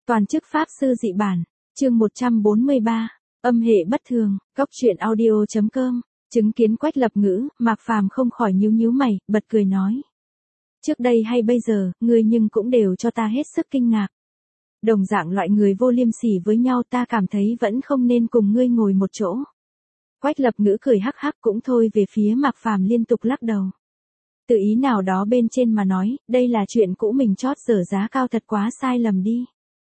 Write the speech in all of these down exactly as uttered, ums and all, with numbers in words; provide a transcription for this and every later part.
Toàn chức pháp sư dị bản, chương một trăm bốn mươi ba, âm hệ bất thường, góc truyện audio chấm com, chứng kiến Quách Lập Ngữ, Mạc Phàm không khỏi nhíu nhíu mày, bật cười nói. Trước đây hay bây giờ, ngươi nhưng cũng đều cho ta hết sức kinh ngạc. Đồng dạng loại người vô liêm sỉ với nhau ta cảm thấy vẫn không nên cùng ngươi ngồi một chỗ. Quách Lập Ngữ cười hắc hắc cũng thôi về phía Mạc Phàm liên tục lắc đầu. Tự ý nào đó bên trên mà nói, đây là chuyện cũ mình chót dở giá cao thật quá sai lầm đi.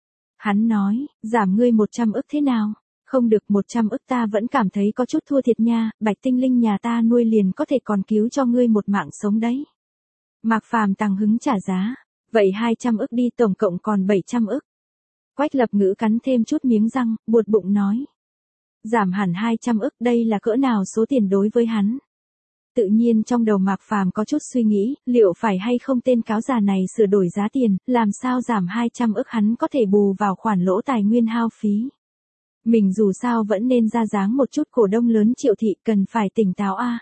Hắn nói, giảm ngươi một trăm ức thế nào? Không được một trăm ức ta vẫn cảm thấy có chút thua thiệt nha, bạch tinh linh nhà ta nuôi liền có thể còn cứu cho ngươi một mạng sống đấy. Mạc Phàm tăng hứng trả giá, vậy hai trăm ức đi tổng cộng còn bảy trăm ức. Quách Lập Ngữ cắn thêm chút miếng răng, buột bụng nói. Giảm hẳn hai trăm ức đây là cỡ nào số tiền đối với hắn. Tự nhiên trong đầu Mạc Phàm có chút suy nghĩ, liệu phải hay không tên cáo già này sửa đổi giá tiền, làm sao giảm hai trăm ức hắn có thể bù vào khoản lỗ tài nguyên hao phí. Mình dù sao vẫn nên ra dáng một chút cổ đông lớn Triệu Thị cần phải tỉnh táo a. À.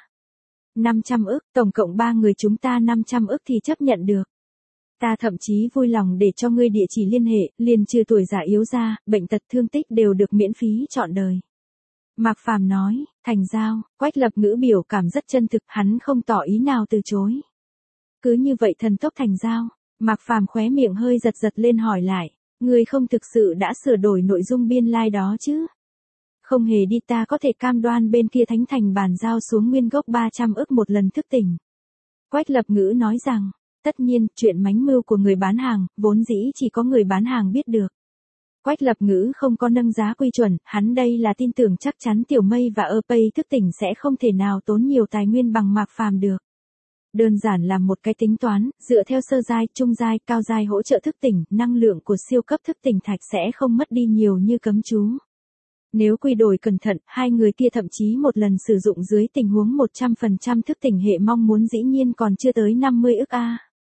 năm trăm ức, tổng cộng ba người chúng ta năm trăm ức thì chấp nhận được. Ta thậm chí vui lòng để cho ngươi địa chỉ liên hệ, liền trừ tuổi già yếu ra, bệnh tật thương tích đều được miễn phí trọn đời. Mạc Phàm nói, thành giao, Quách Lập Ngữ biểu cảm rất chân thực, hắn không tỏ ý nào từ chối. Cứ như vậy thần tốc thành giao, Mạc Phàm khóe miệng hơi giật giật lên hỏi lại, ngươi không thực sự đã sửa đổi nội dung biên lai like đó chứ? Không hề đi ta có thể cam đoan bên kia thánh thành bàn giao xuống nguyên gốc ba trăm ức một lần thức tỉnh. Quách Lập Ngữ nói rằng, tất nhiên, chuyện mánh mưu của người bán hàng, vốn dĩ chỉ có người bán hàng biết được. Quách Lập Ngữ không có nâng giá quy chuẩn, hắn đây là tin tưởng chắc chắn Tiểu Mây và ơ pê thức tỉnh sẽ không thể nào tốn nhiều tài nguyên bằng Mạc Phàm được. Đơn giản làm một cái tính toán, dựa theo sơ giai, trung giai, cao giai hỗ trợ thức tỉnh, năng lượng của siêu cấp thức tỉnh thạch sẽ không mất đi nhiều như cấm chú. Nếu quy đổi cẩn thận, hai người kia thậm chí một lần sử dụng dưới tình huống một trăm phần trăm thức tỉnh hệ mong muốn dĩ nhiên còn chưa tới năm mươi ức a.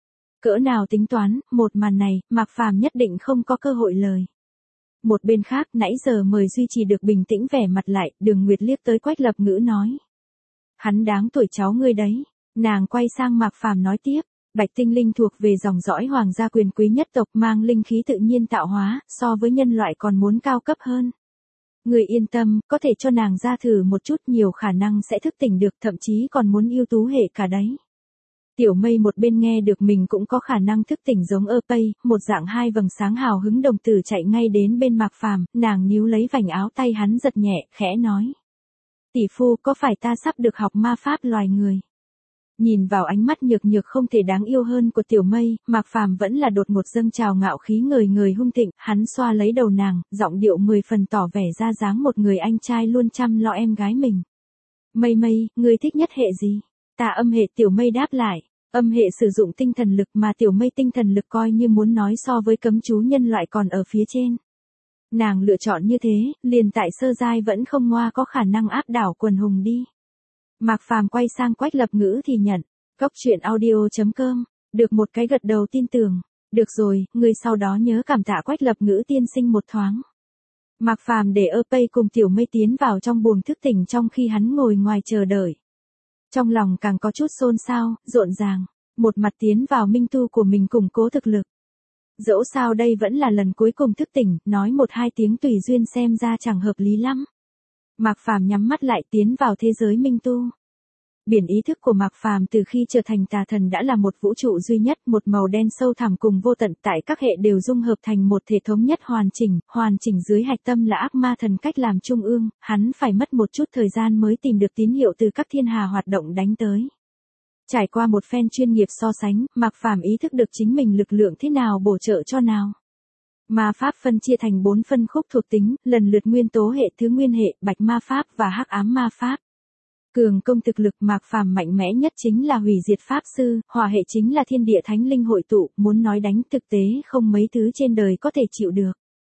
Cỡ nào tính toán, một màn này, Mạc Phàm nhất định không có cơ hội lời. Một bên khác, nãy giờ mời duy trì được bình tĩnh vẻ mặt lại, Đường Nguyệt liếc tới Quách Lập Ngữ nói. Hắn đáng tuổi cháu ngươi đấy. Nàng quay sang Mạc Phàm nói tiếp, bạch tinh linh thuộc về dòng dõi hoàng gia quyền quý nhất tộc mang linh khí tự nhiên tạo hóa, so với nhân loại còn muốn cao cấp hơn. Người yên tâm, có thể cho nàng ra thử một chút nhiều khả năng sẽ thức tỉnh được thậm chí còn muốn ưu tú hệ cả đấy. Tiểu Mây một bên nghe được mình cũng có khả năng thức tỉnh giống ơ pê, một dạng hai vầng sáng hào hứng đồng tử chạy ngay đến bên Mạc Phàm, nàng níu lấy vành áo tay hắn giật nhẹ, khẽ nói. Tỷ phu có phải ta sắp được học ma pháp loài người? Nhìn vào ánh mắt nhược nhược không thể đáng yêu hơn của Tiểu Mây, Mạc Phàm vẫn là đột ngột dâng trào ngạo khí người người hung thịnh, hắn xoa lấy đầu nàng, giọng điệu mười phần tỏ vẻ ra dáng một người anh trai luôn chăm lo em gái mình. Mây Mây, ngươi thích nhất hệ gì? Ta âm hệ. Tiểu Mây đáp lại, âm hệ sử dụng tinh thần lực mà Tiểu Mây tinh thần lực coi như muốn nói so với cấm chú nhân loại còn ở phía trên. Nàng lựa chọn như thế, liền tại sơ giai vẫn không ngoa có khả năng áp đảo quần hùng đi. Mạc Phàm quay sang Quách Lập Ngữ thì nhận, góc truyện audio chấm com, được một cái gật đầu tin tưởng, được rồi, người sau đó nhớ cảm tạ Quách Lập Ngữ tiên sinh một thoáng. Mạc Phàm để ơ pê cùng Tiểu Mây tiến vào trong buồng thức tỉnh trong khi hắn ngồi ngoài chờ đợi. Trong lòng càng có chút xôn xao, rộn ràng, một mặt tiến vào minh tu của mình củng cố thực lực. Dẫu sao đây vẫn là lần cuối cùng thức tỉnh, nói một hai tiếng tùy duyên xem ra chẳng hợp lý lắm. Mạc Phàm nhắm mắt lại tiến vào thế giới minh tu. Biển ý thức của Mạc Phàm từ khi trở thành tà thần đã là một vũ trụ duy nhất, một màu đen sâu thẳm cùng vô tận, tại các hệ đều dung hợp thành một thể thống nhất hoàn chỉnh, hoàn chỉnh dưới hạch tâm là ác ma thần cách làm trung ương, hắn phải mất một chút thời gian mới tìm được tín hiệu từ các thiên hà hoạt động đánh tới. Trải qua một phen chuyên nghiệp so sánh, Mạc Phàm ý thức được chính mình lực lượng thế nào bổ trợ cho nào. Ma pháp phân chia thành bốn phân khúc thuộc tính, lần lượt nguyên tố hệ, thứ nguyên hệ, bạch ma pháp và hắc ám ma pháp. Cường công thực lực Mạc Phàm mạnh mẽ nhất chính là hủy diệt pháp sư, hỏa hệ chính là thiên địa thánh linh hội tụ, muốn nói đánh thực tế không mấy thứ trên đời có thể chịu được.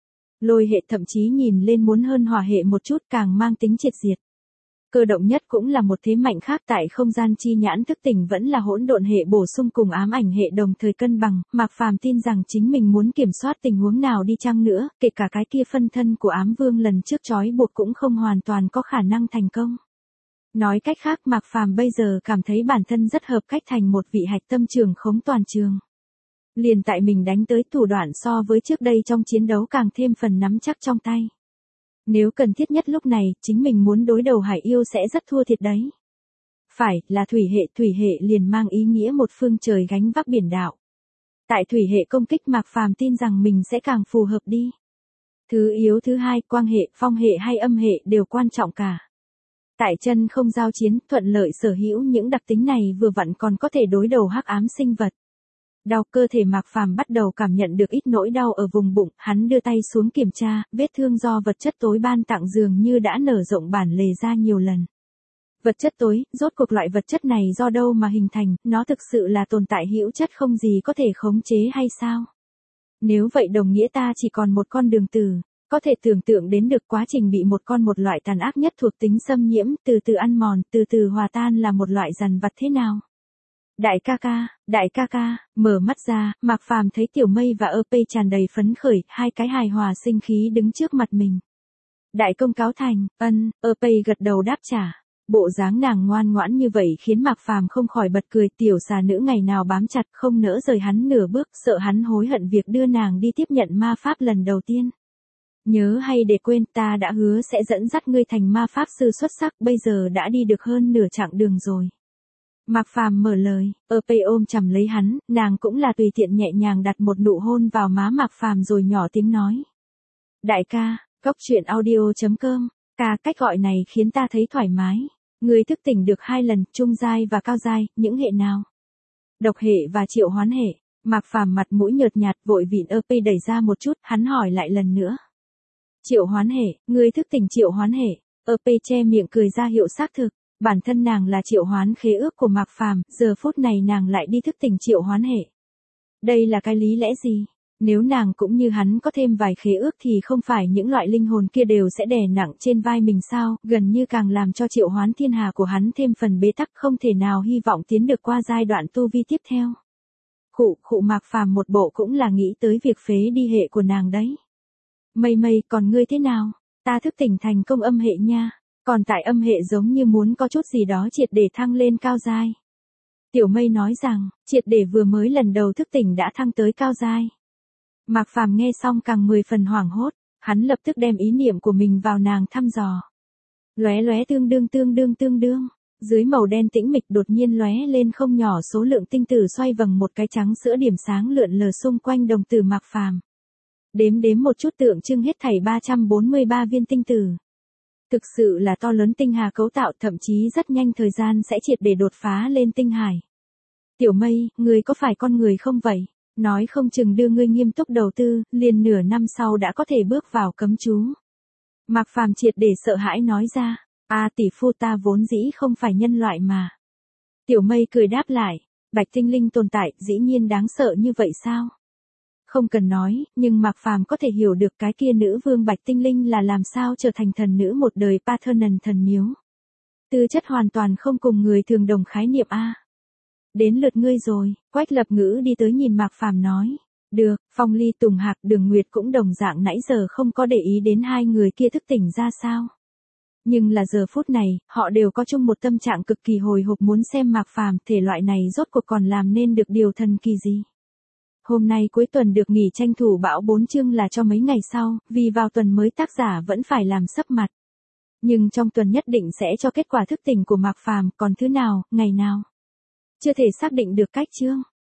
Lôi hệ thậm chí nhìn lên muốn hơn hỏa hệ một chút, càng mang tính triệt diệt. Cơ động nhất cũng là một thế mạnh khác, tại không gian chi nhãn thức tỉnh vẫn là hỗn độn hệ bổ sung cùng ám ảnh hệ đồng thời cân bằng. Mạc Phàm tin rằng chính mình muốn kiểm soát tình huống nào đi chăng nữa, kể cả cái kia phân thân của ám vương lần trước trói buộc cũng không hoàn toàn có khả năng thành công. Nói cách khác, Mạc Phàm bây giờ cảm thấy bản thân rất hợp cách thành một vị hạch tâm trường khống toàn trường. Liền tại mình đánh tới thủ đoạn so với trước đây trong chiến đấu càng thêm phần nắm chắc trong tay. Nếu cần thiết nhất lúc này, chính mình muốn đối đầu Hải Yêu sẽ rất thua thiệt đấy. Phải, là thủy hệ, thủy hệ liền mang ý nghĩa một phương trời gánh vác biển đạo. Tại thủy hệ công kích Mạc Phàm tin rằng mình sẽ càng phù hợp đi. Thứ yếu thứ hai, quang hệ, phong hệ hay âm hệ đều quan trọng cả. Tại chân không giao chiến, thuận lợi sở hữu những đặc tính này vừa vặn còn có thể đối đầu hắc ám sinh vật. Đau cơ thể Mạc Phàm bắt đầu cảm nhận được ít nỗi đau ở vùng bụng, hắn đưa tay xuống kiểm tra, vết thương do vật chất tối ban tặng dường như đã nở rộng bản lề ra nhiều lần. Vật chất tối, rốt cuộc loại vật chất này do đâu mà hình thành, nó thực sự là tồn tại hữu chất không gì có thể khống chế hay sao? Nếu vậy đồng nghĩa ta chỉ còn một con đường từ, có thể tưởng tượng đến được quá trình bị một con một loại tàn ác nhất thuộc tính xâm nhiễm, từ từ ăn mòn, từ từ hòa tan là một loại dằn vặt thế nào? Đại ca ca, đại ca ca, mở mắt ra, Mạc Phàm thấy Tiểu Mây và ơ pê tràn đầy phấn khởi, hai cái hài hòa sinh khí đứng trước mặt mình. Đại công cáo thành, ân, ơ pê gật đầu đáp trả. Bộ dáng nàng ngoan ngoãn như vậy khiến Mạc Phàm không khỏi bật cười, tiểu xà nữ ngày nào bám chặt không nỡ rời hắn nửa bước, sợ hắn hối hận việc đưa nàng đi tiếp nhận ma pháp lần đầu tiên. Nhớ hay để quên, ta đã hứa sẽ dẫn dắt ngươi thành ma pháp sư xuất sắc, bây giờ đã đi được hơn nửa chặng đường rồi. Mạc Phàm mở lời, ơ pê ôm chầm lấy hắn, nàng cũng là tùy tiện nhẹ nhàng đặt một nụ hôn vào má Mạc Phàm rồi nhỏ tiếng nói. Đại ca, Cốc Truyện Audio chấm com, ca cách gọi này khiến ta thấy thoải mái. Ngươi thức tỉnh được hai lần, trung giai và cao giai, những hệ nào? Độc hệ và triệu hoán hệ. Mạc Phàm mặt mũi nhợt nhạt vội vịn ơ pê đẩy ra một chút, hắn hỏi lại lần nữa. Triệu hoán hệ, ngươi thức tỉnh triệu hoán hệ. ơ pê che miệng cười ra hiệu xác thực. Bản thân nàng là triệu hoán khế ước của Mạc Phàm, giờ phút này nàng lại đi thức tỉnh triệu hoán hệ. Đây là cái lý lẽ gì? Nếu nàng cũng như hắn có thêm vài khế ước thì không phải những loại linh hồn kia đều sẽ đè nặng trên vai mình sao, gần như càng làm cho triệu hoán thiên hà của hắn thêm phần bế tắc, không thể nào hy vọng tiến được qua giai đoạn tu vi tiếp theo. Khụ khụ Mạc Phàm một bộ cũng là nghĩ tới việc phế đi hệ của nàng đấy. Mây mây, còn ngươi thế nào? Ta thức tỉnh thành công âm hệ nha, còn tại âm hệ giống như muốn có chút gì đó triệt để thăng lên cao giai. Tiểu Mây nói rằng, triệt để vừa mới lần đầu thức tỉnh đã thăng tới cao giai. Mạc Phàm nghe xong càng mười phần hoảng hốt, hắn lập tức đem ý niệm của mình vào nàng thăm dò. Lóe lóe tương đương tương đương tương đương, dưới màu đen tĩnh mịch đột nhiên lóe lên không nhỏ số lượng tinh tử xoay vầng một cái trắng sữa điểm sáng lượn lờ xung quanh đồng tử Mạc Phàm. Đếm đếm một chút tượng trưng hết thảy ba trăm bốn mươi ba viên tinh tử. Thực sự là to lớn tinh hà cấu tạo, thậm chí rất nhanh thời gian sẽ triệt để đột phá lên tinh hải. Tiểu Mây, ngươi có phải con người không vậy? Nói không chừng đưa ngươi nghiêm túc đầu tư, liền nửa năm sau đã có thể bước vào cấm chú. Mạc Phàm triệt để sợ hãi nói ra, a tỷ phu ta vốn dĩ không phải nhân loại mà. Tiểu Mây cười đáp lại, bạch tinh linh tồn tại dĩ nhiên đáng sợ như vậy sao? Không cần nói, nhưng Mạc Phàm có thể hiểu được cái kia nữ vương bạch tinh linh là làm sao trở thành thần nữ một đời Parthenon thần miếu. Tư chất hoàn toàn không cùng người thường đồng khái niệm a. Đến lượt ngươi rồi, Quách Lập Ngữ đi tới nhìn Mạc Phàm nói. Được, Phong Ly Tùng Hạc Đường Nguyệt cũng đồng dạng nãy giờ không có để ý đến hai người kia thức tỉnh ra sao. Nhưng là giờ phút này, họ đều có chung một tâm trạng cực kỳ hồi hộp muốn xem Mạc Phàm thể loại này rốt cuộc còn làm nên được điều thần kỳ gì. Hôm nay cuối tuần được nghỉ tranh thủ bão bốn chương là cho mấy ngày sau, vì vào tuần mới tác giả vẫn phải làm sấp mặt. Nhưng trong tuần nhất định sẽ cho kết quả thức tỉnh của Mạc Phàm, còn thứ nào, ngày nào. Chưa thể xác định được cách chương.